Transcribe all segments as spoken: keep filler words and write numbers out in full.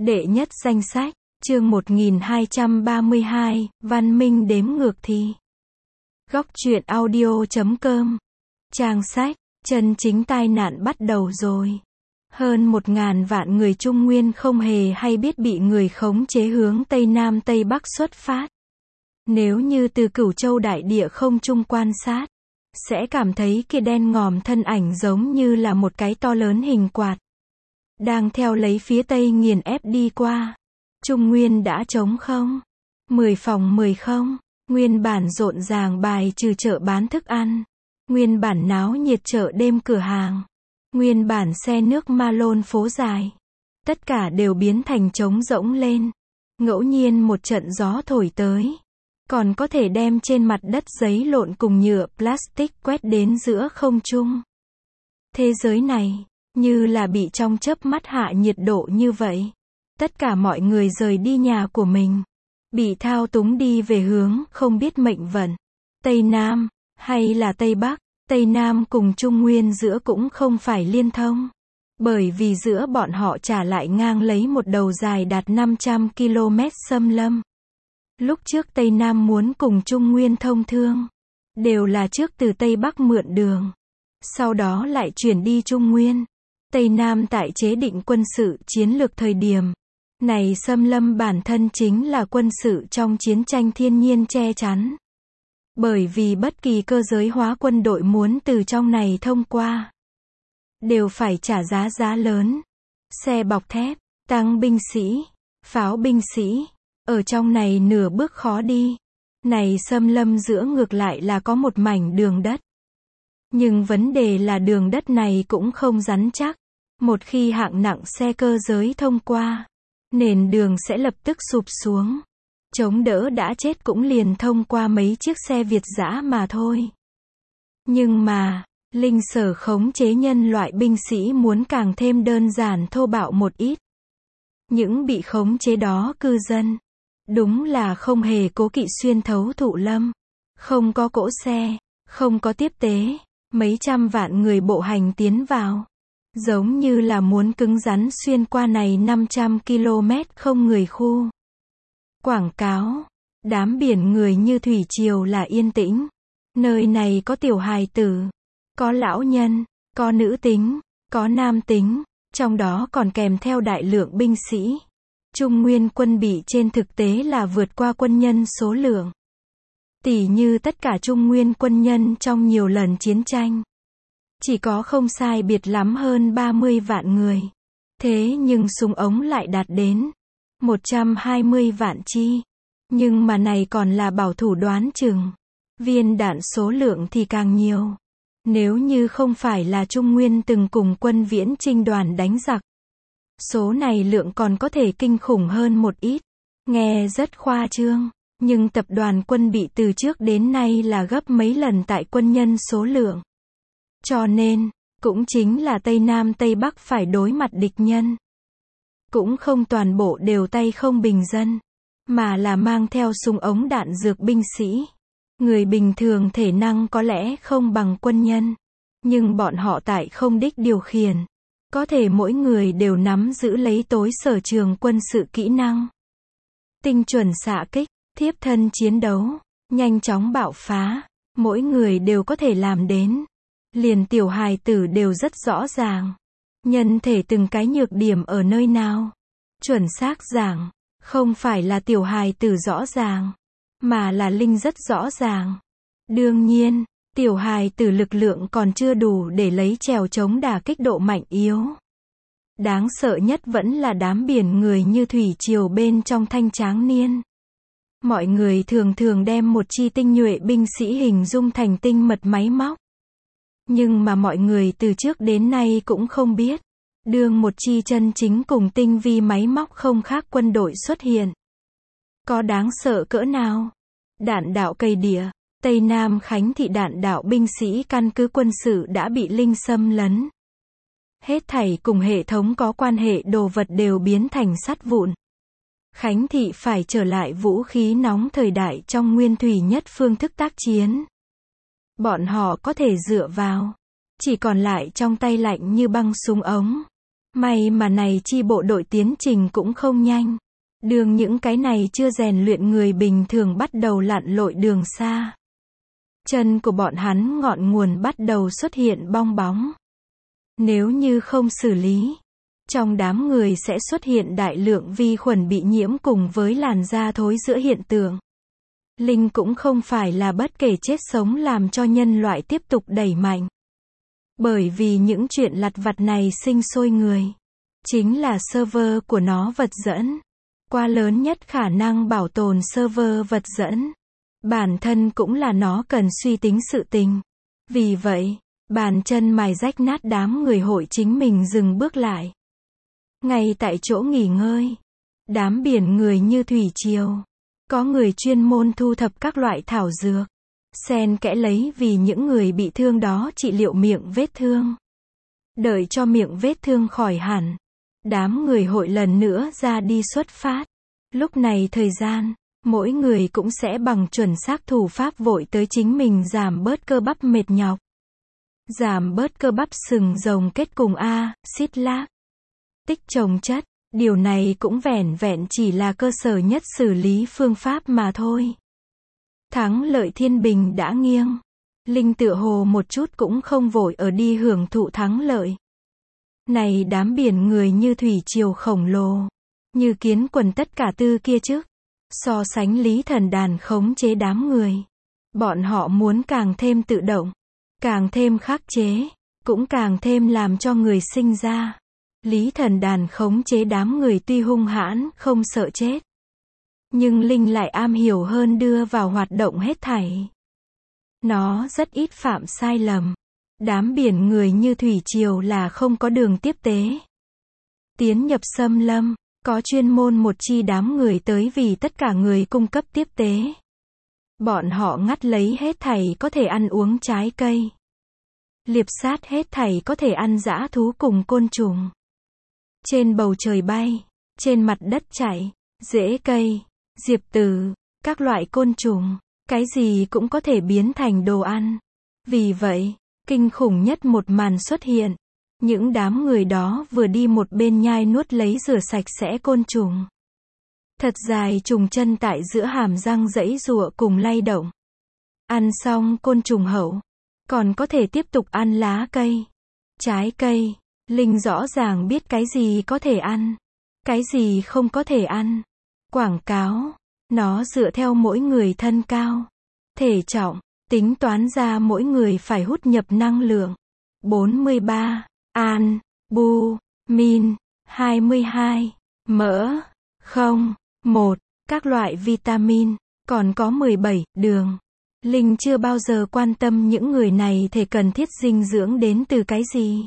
Đệ nhất danh sách, chương một nghìn hai trăm ba mươi hai, Văn minh đếm ngược thì. Góc truyện audio chấm com. Trang sách, chân chính tai nạn bắt đầu rồi. Hơn một ngàn vạn người Trung Nguyên không hề hay biết bị người khống chế hướng Tây Nam Tây Bắc xuất phát. Nếu như từ Cửu Châu đại địa không trung quan sát, sẽ cảm thấy kia đen ngòm thân ảnh giống như là một cái to lớn hình quạt, đang theo lấy phía Tây nghiền ép đi qua. Trung Nguyên đã trống không. Mười phòng mười không. Nguyên bản rộn ràng bài trừ chợ bán thức ăn. Nguyên bản náo nhiệt chợ đêm cửa hàng. Nguyên bản xe nước ma lôn phố dài. Tất cả đều biến thành trống rỗng lên. Ngẫu nhiên một trận gió thổi tới, còn có thể đem trên mặt đất giấy lộn cùng nhựa plastic quét đến giữa không trung. Thế giới này, như là bị trong chớp mắt hạ nhiệt độ như vậy. Tất cả mọi người rời đi nhà của mình, bị thao túng đi về hướng không biết mệnh vận. Tây Nam, hay là Tây Bắc, Tây Nam cùng Trung Nguyên giữa cũng không phải liên thông. Bởi vì giữa bọn họ trả lại ngang lấy một đầu dài đạt năm trăm ki lô mét xâm lâm. Lúc trước Tây Nam muốn cùng Trung Nguyên thông thương, đều là trước từ Tây Bắc mượn đường, sau đó lại chuyển đi Trung Nguyên. Tây Nam tại chế định quân sự chiến lược thời điểm này, xâm lâm bản thân chính là quân sự trong chiến tranh thiên nhiên che chắn. Bởi vì bất kỳ cơ giới hóa quân đội muốn từ trong này thông qua, đều phải trả giá giá lớn. Xe bọc thép, tăng binh sĩ, pháo binh sĩ, ở trong này nửa bước khó đi. Này xâm lâm giữa ngược lại là có một mảnh đường đất. Nhưng vấn đề là đường đất này cũng không rắn chắc. Một khi hạng nặng xe cơ giới thông qua, nền đường sẽ lập tức sụp xuống. Chống đỡ đã chết cũng liền thông qua mấy chiếc xe Việt dã mà thôi. Nhưng mà, linh sở khống chế nhân loại binh sĩ muốn càng thêm đơn giản thô bạo một ít. Những bị khống chế đó cư dân, đúng là không hề cố kỵ xuyên thấu thụ lâm. Không có cỗ xe, không có tiếp tế, mấy trăm vạn người bộ hành tiến vào. Giống như là muốn cứng rắn xuyên qua này năm trăm ki lô mét không người khu. Quảng cáo, đám biển người như thủy triều là yên tĩnh. Nơi này có tiểu hài tử, có lão nhân, có nữ tính, có nam tính, trong đó còn kèm theo đại lượng binh sĩ. Trung Nguyên quân bị trên thực tế là vượt qua quân nhân số lượng. Tỷ như tất cả Trung Nguyên quân nhân trong nhiều lần chiến tranh, chỉ có không sai biệt lắm hơn ba mươi vạn người. Thế nhưng súng ống lại đạt đến một trăm hai mươi vạn chi. Nhưng mà này còn là bảo thủ đoán chừng. Viên đạn số lượng thì càng nhiều. Nếu như không phải là Trung Nguyên từng cùng quân viễn chinh đoàn đánh giặc, số này lượng còn có thể kinh khủng hơn một ít. Nghe rất khoa trương, nhưng tập đoàn quân bị từ trước đến nay là gấp mấy lần tại quân nhân số lượng. Cho nên, cũng chính là Tây Nam Tây Bắc phải đối mặt địch nhân. Cũng không toàn bộ đều tay không bình dân, mà là mang theo súng ống đạn dược binh sĩ. Người bình thường thể năng có lẽ không bằng quân nhân, nhưng bọn họ tại không đích điều khiển, có thể mỗi người đều nắm giữ lấy tối sở trường quân sự kỹ năng. Tinh chuẩn xạ kích, thiếp thân chiến đấu, nhanh chóng bạo phá, mỗi người đều có thể làm đến. Liền tiểu hài tử đều rất rõ ràng. Nhân thể từng cái nhược điểm ở nơi nào. Chuẩn xác giảng, không phải là tiểu hài tử rõ ràng, mà là linh rất rõ ràng. Đương nhiên, tiểu hài tử lực lượng còn chưa đủ để lấy trèo chống đả kích độ mạnh yếu. Đáng sợ nhất vẫn là đám biển người như thủy triều bên trong thanh tráng niên. Mọi người thường thường đem một chi tinh nhuệ binh sĩ hình dung thành tinh mật máy móc. Nhưng mà mọi người từ trước đến nay cũng không biết, đương một chi chân chính cùng tinh vi máy móc không khác quân đội xuất hiện, có đáng sợ cỡ nào. Đạn đạo cây đĩa, Tây Nam Khánh thị đạn đạo binh sĩ căn cứ quân sự đã bị linh xâm lấn. Hết thảy cùng hệ thống có quan hệ đồ vật đều biến thành sắt vụn. Khánh thị phải trở lại vũ khí nóng thời đại trong nguyên thủy nhất phương thức tác chiến. Bọn họ có thể dựa vào, chỉ còn lại trong tay lạnh như băng súng ống. May mà này chi bộ đội tiến trình cũng không nhanh. Đường những cái này chưa rèn luyện người bình thường bắt đầu lặn lội đường xa. Chân của bọn hắn ngọn nguồn bắt đầu xuất hiện bong bóng. Nếu như không xử lý, trong đám người sẽ xuất hiện đại lượng vi khuẩn bị nhiễm cùng với làn da thối rữa hiện tượng. Linh cũng không phải là bất kể chết sống làm cho nhân loại tiếp tục đẩy mạnh. Bởi vì những chuyện lặt vặt này sinh sôi người. Chính là server của nó vật dẫn. Qua lớn nhất khả năng bảo tồn server vật dẫn. Bản thân cũng là nó cần suy tính sự tình. Vì vậy, bàn chân mài rách nát đám người hội chính mình dừng bước lại. Ngay tại chỗ nghỉ ngơi. Đám biển người như thủy triều. Có người chuyên môn thu thập các loại thảo dược. Xen kẽ lấy vì những người bị thương đó trị liệu miệng vết thương. Đợi cho miệng vết thương khỏi hẳn. Đám người hội lần nữa ra đi xuất phát. Lúc này thời gian, mỗi người cũng sẽ bằng chuẩn xác thủ pháp vội tới chính mình giảm bớt cơ bắp mệt nhọc. Giảm bớt cơ bắp sừng rồng kết cùng A, xít lác. Tích trồng chất, điều này cũng vẻn vẹn chỉ là cơ sở nhất xử lý phương pháp mà thôi. Thắng lợi thiên bình đã nghiêng. Linh tựa hồ một chút cũng không vội ở đi hưởng thụ thắng lợi. Này đám biển người như thủy triều khổng lồ. Như kiến quần tất cả tư kia chứ. So sánh lý thần đàn khống chế đám người. Bọn họ muốn càng thêm tự động. Càng thêm khắc chế. Cũng càng thêm làm cho người sinh ra. Lý thần đàn khống chế đám người tuy hung hãn, không sợ chết. Nhưng Linh lại am hiểu hơn đưa vào hoạt động hết thảy. Nó rất ít phạm sai lầm. Đám biển người như thủy triều là không có đường tiếp tế. Tiến nhập xâm lâm, có chuyên môn một chi đám người tới vì tất cả người cung cấp tiếp tế. Bọn họ ngắt lấy hết thảy có thể ăn uống trái cây. Liệp sát hết thảy có thể ăn dã thú cùng côn trùng. Trên bầu trời bay, trên mặt đất chạy, rễ cây, diệp tử, các loại côn trùng, cái gì cũng có thể biến thành đồ ăn. Vì vậy, kinh khủng nhất một màn xuất hiện. Những đám người đó vừa đi một bên nhai nuốt lấy rửa sạch sẽ côn trùng. Thật dài trùng chân tại giữa hàm răng giãy giụa cùng lay động. Ăn xong côn trùng hậu, còn có thể tiếp tục ăn lá cây, trái cây. Linh rõ ràng biết cái gì có thể ăn, cái gì không có thể ăn. Quảng cáo, nó dựa theo mỗi người thân cao, thể trọng, tính toán ra mỗi người phải hút nhập năng lượng. bốn mươi ba, an, bu, min, hai mươi hai, mỡ, không, một, các loại vitamin, còn có mười bảy, đường. Linh chưa bao giờ quan tâm những người này thể cần thiết dinh dưỡng đến từ cái gì.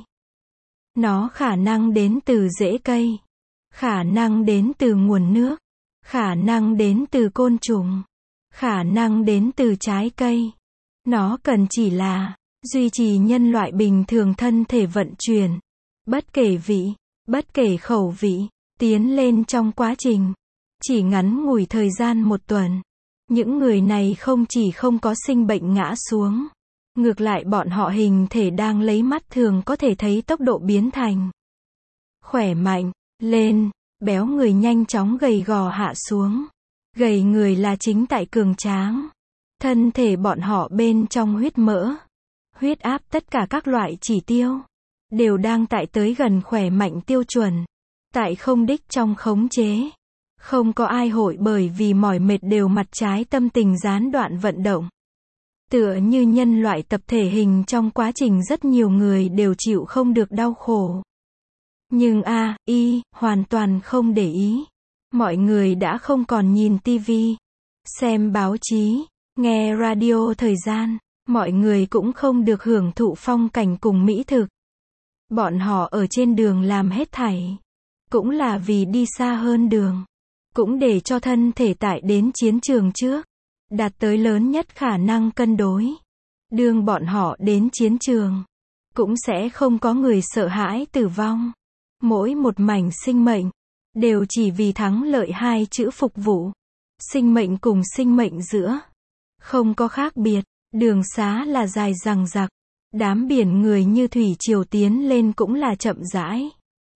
Nó khả năng đến từ rễ cây, khả năng đến từ nguồn nước, khả năng đến từ côn trùng, khả năng đến từ trái cây. Nó cần chỉ là duy trì nhân loại bình thường thân thể vận chuyển, bất kể vị, bất kể khẩu vị, tiến lên trong quá trình. Chỉ ngắn ngủi thời gian một tuần, những người này không chỉ không có sinh bệnh ngã xuống. Ngược lại bọn họ hình thể đang lấy mắt thường có thể thấy tốc độ biến thành khỏe mạnh, lên, béo người nhanh chóng gầy gò hạ xuống. Gầy người là chính tại cường tráng. Thân thể bọn họ bên trong huyết mỡ, huyết áp tất cả các loại chỉ tiêu, đều đang tại tới gần khỏe mạnh tiêu chuẩn. Tại không đích trong khống chế. Không có ai hội bởi vì mỏi mệt đều mặt trái tâm tình gián đoạn vận động. Tựa như nhân loại tập thể hình trong quá trình rất nhiều người đều chịu không được đau khổ. Nhưng a, y, hoàn toàn không để ý. Mọi người đã không còn nhìn tivi, xem báo chí, nghe radio thời gian. Mọi người cũng không được hưởng thụ phong cảnh cùng mỹ thực. Bọn họ ở trên đường làm hết thảy. Cũng là vì đi xa hơn đường. Cũng để cho thân thể tải đến chiến trường trước. Đạt tới lớn nhất khả năng cân đối. Đương bọn họ đến chiến trường. Cũng sẽ không có người sợ hãi tử vong. Mỗi một mảnh sinh mệnh. Đều chỉ vì thắng lợi hai chữ phục vụ. Sinh mệnh cùng sinh mệnh giữa. Không có khác biệt. Đường xá là dài dằng dặc. Đám biển người như thủy triều tiến lên cũng là chậm rãi.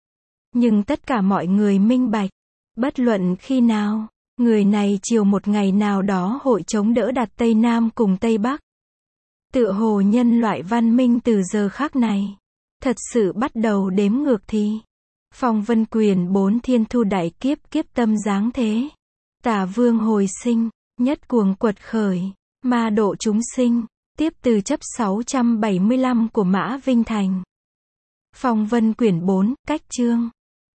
Nhưng tất cả mọi người minh bạch, bất luận khi nào, người này chiều một ngày nào đó hội chống đỡ đặt Tây Nam cùng Tây Bắc. Tựa hồ nhân loại văn minh từ giờ khắc này, thật sự bắt đầu đếm ngược thì. Phong Vân Quyền bốn thiên thu đại kiếp kiếp tâm giáng thế. Tả vương hồi sinh, nhất cuồng quật khởi, ma độ chúng sinh, tiếp từ chấp sáu trăm bảy mươi lăm của Mã Vinh Thành. Phong Vân Quyển bốn, cách chương.